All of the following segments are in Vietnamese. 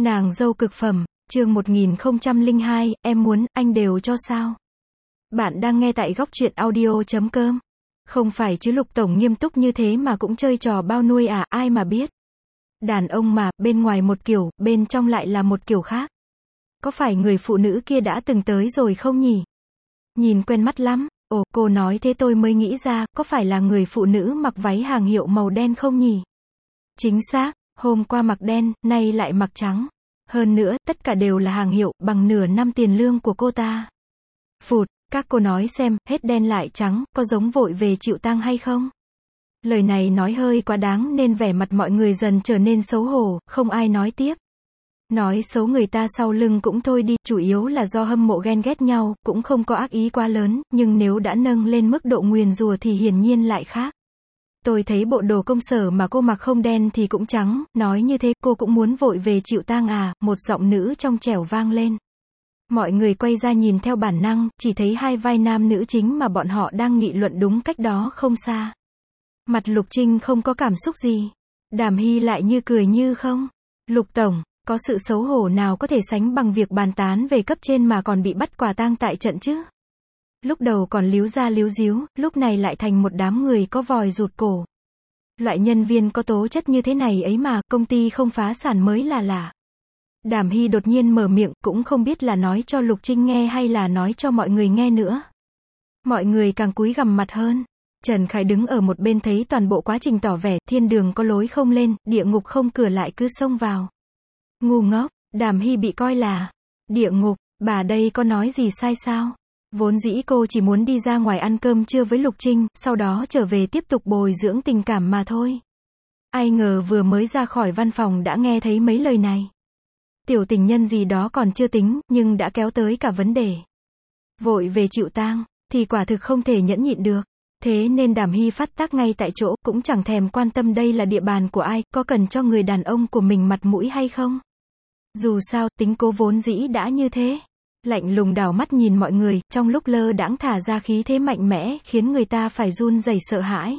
Nàng dâu cực phẩm, chương 1002, em muốn, anh đều cho sao? Bạn đang nghe tại góc truyện audio.com. Không phải chứ Lục Tổng nghiêm túc như thế mà cũng chơi trò bao nuôi à, ai mà biết. Đàn ông mà, bên ngoài một kiểu, bên trong lại là một kiểu khác. Có phải người phụ nữ kia đã từng tới rồi không nhỉ? Nhìn quen mắt lắm. Ồ, cô nói thế tôi mới nghĩ ra, có phải là người phụ nữ mặc váy hàng hiệu màu đen không nhỉ? Chính xác, hôm qua mặc đen, nay lại mặc trắng. Hơn nữa, tất cả đều là hàng hiệu, bằng nửa năm tiền lương của cô ta. Phụt, các cô nói xem, hết đen lại trắng, có giống vội về chịu tang hay không? Lời này nói hơi quá đáng nên vẻ mặt mọi người dần trở nên xấu hổ, không ai nói tiếp. Nói xấu người ta sau lưng cũng thôi đi, chủ yếu là do hâm mộ ghen ghét nhau, cũng không có ác ý quá lớn, nhưng nếu đã nâng lên mức độ nguyền rủa thì hiển nhiên lại khác. Tôi thấy bộ đồ công sở mà cô mặc không đen thì cũng trắng, nói như thế cô cũng muốn vội về chịu tang à, một giọng nữ trong trẻo vang lên. Mọi người quay ra nhìn theo bản năng, chỉ thấy hai vai nam nữ chính mà bọn họ đang nghị luận đúng cách đó không xa. Mặt Lục Trinh không có cảm xúc gì. Đàm Hy lại như cười như không. Lục Tổng, có sự xấu hổ nào có thể sánh bằng việc bàn tán về cấp trên mà còn bị bắt quả tang tại trận chứ? Lúc đầu còn líu ra líu díu, lúc này lại thành một đám người có vòi rụt cổ. Loại nhân viên có tố chất như thế này ấy mà, công ty không phá sản mới là lạ. Đàm Hy đột nhiên mở miệng, cũng không biết là nói cho Lục Trinh nghe hay là nói cho mọi người nghe nữa. Mọi người càng cúi gằm mặt hơn. Trần Khải đứng ở một bên thấy toàn bộ quá trình tỏ vẻ, thiên đường có lối không lên, địa ngục không cửa lại cứ xông vào. Ngu ngốc, Đàm Hy bị coi là địa ngục, bà đây có nói gì sai sao? Vốn dĩ cô chỉ muốn đi ra ngoài ăn cơm trưa với Lục Trinh, sau đó trở về tiếp tục bồi dưỡng tình cảm mà thôi. Ai ngờ vừa mới ra khỏi văn phòng đã nghe thấy mấy lời này. Tiểu tình nhân gì đó còn chưa tính, nhưng đã kéo tới cả vấn đề. Vội về chịu tang, thì quả thực không thể nhẫn nhịn được. Thế nên Đàm Hy phát tác ngay tại chỗ, cũng chẳng thèm quan tâm đây là địa bàn của ai, có cần cho người đàn ông của mình mặt mũi hay không. Dù sao, tính cô vốn dĩ đã như thế. Lạnh lùng đảo mắt nhìn mọi người, trong lúc lơ đãng thả ra khí thế mạnh mẽ, khiến người ta phải run rẩy sợ hãi.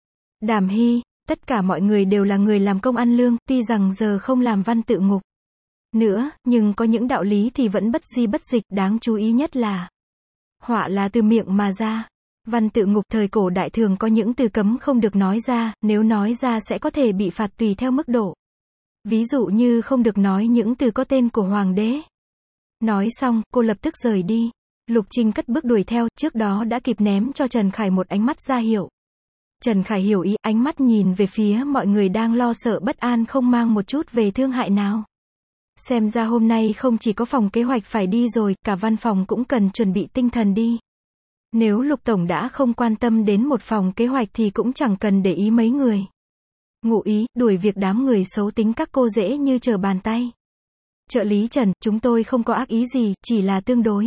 Đàm Hy, tất cả mọi người đều là người làm công ăn lương, tuy rằng giờ không làm văn tự ngục nữa, nhưng có những đạo lý thì vẫn bất di bất dịch, đáng chú ý nhất là họa là từ miệng mà ra. Văn tự ngục thời cổ đại thường có những từ cấm không được nói ra, nếu nói ra sẽ có thể bị phạt tùy theo mức độ. Ví dụ như không được nói những từ có tên của hoàng đế. Nói xong, cô lập tức rời đi. Lục Trinh cất bước đuổi theo, trước đó đã kịp ném cho Trần Khải một ánh mắt ra hiệu. Trần Khải hiểu ý, ánh mắt nhìn về phía mọi người đang lo sợ bất an không mang một chút về thương hại nào. Xem ra hôm nay không chỉ có phòng kế hoạch phải đi rồi, cả văn phòng cũng cần chuẩn bị tinh thần đi. Nếu Lục Tổng đã không quan tâm đến một phòng kế hoạch thì cũng chẳng cần để ý mấy người. Ngụ ý, đuổi việc đám người xấu tính các cô dễ như trở bàn tay. Trợ lý Trần, chúng tôi không có ác ý gì, chỉ là tương đối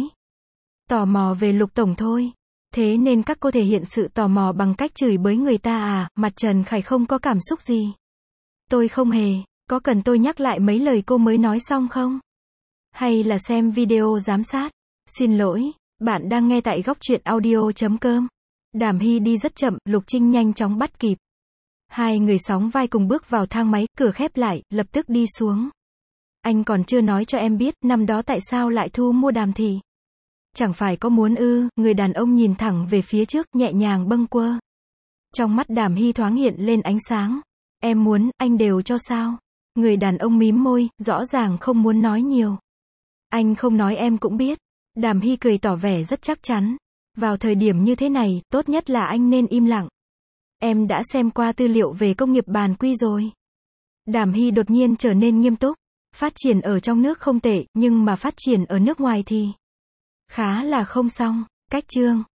tò mò về Lục Tổng thôi. Thế nên các cô thể hiện sự tò mò bằng cách chửi bới người ta à, mặt Trần Khải không có cảm xúc gì. Tôi không hề, có cần tôi nhắc lại mấy lời cô mới nói xong không? Hay là xem video giám sát? Xin lỗi, bạn đang nghe tại góc truyện audio.com. Đàm Hy đi rất chậm, Lục Trinh nhanh chóng bắt kịp. Hai người sóng vai cùng bước vào thang máy, cửa khép lại, lập tức đi xuống. Anh còn chưa nói cho em biết, năm đó tại sao lại thu mua Đàm Thị? Chẳng phải có muốn ư? Người đàn ông nhìn thẳng về phía trước, nhẹ nhàng bâng quơ. Trong mắt Đàm Hy thoáng hiện lên ánh sáng. Em muốn, anh đều cho sao? Người đàn ông mím môi, rõ ràng không muốn nói nhiều. Anh không nói em cũng biết. Đàm Hy cười tỏ vẻ rất chắc chắn. Vào thời điểm như thế này, tốt nhất là anh nên im lặng. Em đã xem qua tư liệu về công nghiệp bản quy rồi. Đàm Hy đột nhiên trở nên nghiêm túc. Phát triển ở trong nước không tệ, nhưng mà phát triển ở nước ngoài thì khá là không xong. Cách chương